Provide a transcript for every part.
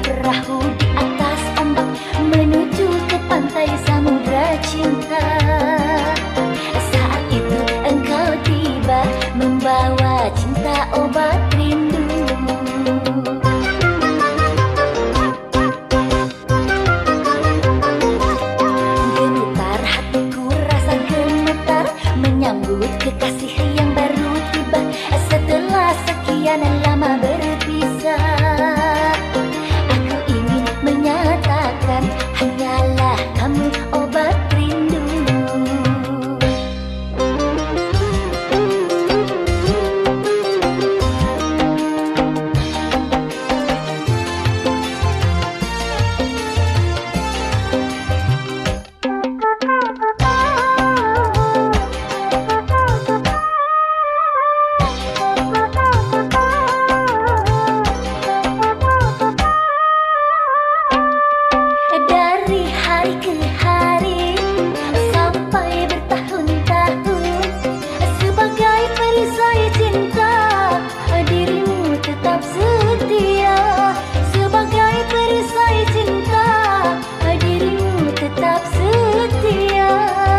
perahu di atas ombak menuju ke pantai samudra cinta. Saat itu engkau tiba membawa cinta obat rindu. Gemetar hatiku rasa gemetar menyambut kekasih yang baru tiba setelah sekian lama berpisah. Aku ingin menyatakan hanyalah kamu obat rindu. Dari hari ke hari sampai bertahun-tahun sebagai perisai cinta dirimu tetap setia. Sebagai perisai cinta dirimu tetap setia.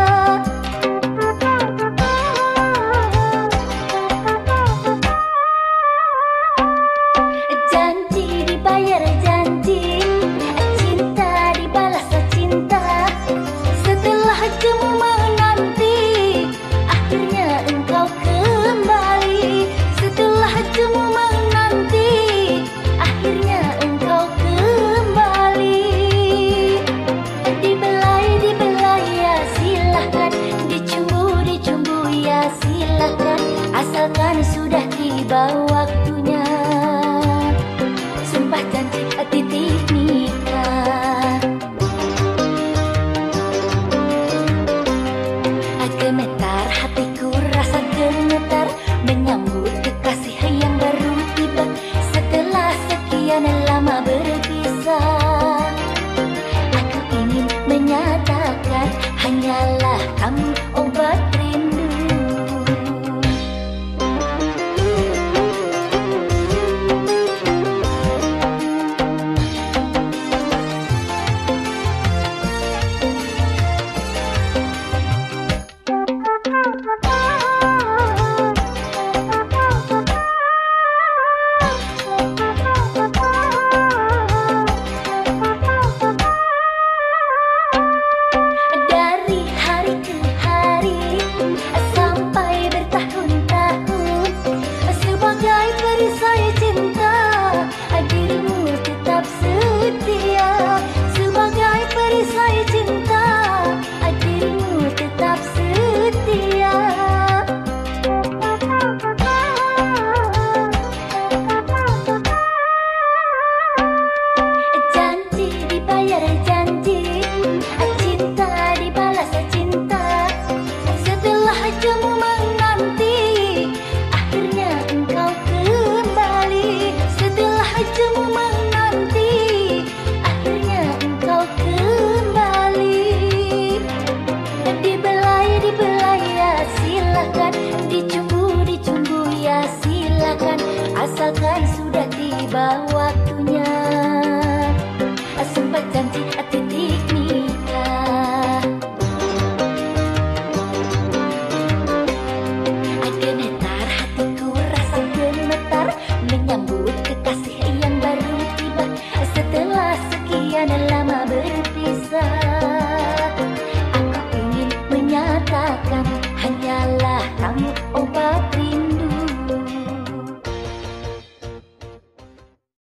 Janji dibayar janji, cinta dibalas cinta. Setelah jemu menanti, akhirnya engkau kembali. Setelah jemu menanti, akhirnya engkau kembali. Dibelai ya silahkan, dicumbu ya silahkan, asalkan sudah tiba waktunya. Sumpah janji titik nikah. Gemetar hatiku rasa gemetar menyambut kekasih yang baru tiba setelah sekian lama berpisah. Aku ingin menyatakan hanyalah kamu obat rindu. Dari hari ke hari sampai bertahun-tahun sebagai perisai cinta dirimu tetap setia. Sebagai perisai cinta dirimu tetap setia. Janji dibayar janji, cinta dibalas cinta. Setelah jemu menanti, akhirnya engkau kembali. Setelah jemu menanti, akhirnya engkau kembali. Dibelai ya silahkan, dicumbu ya silahkan, asalkan sudah tiba waktunya. Sumpah janji titik nikah. Gemetar hatiku rasa gemetar menyambut kekasih yang baru tiba setelah sekian lama berpisah.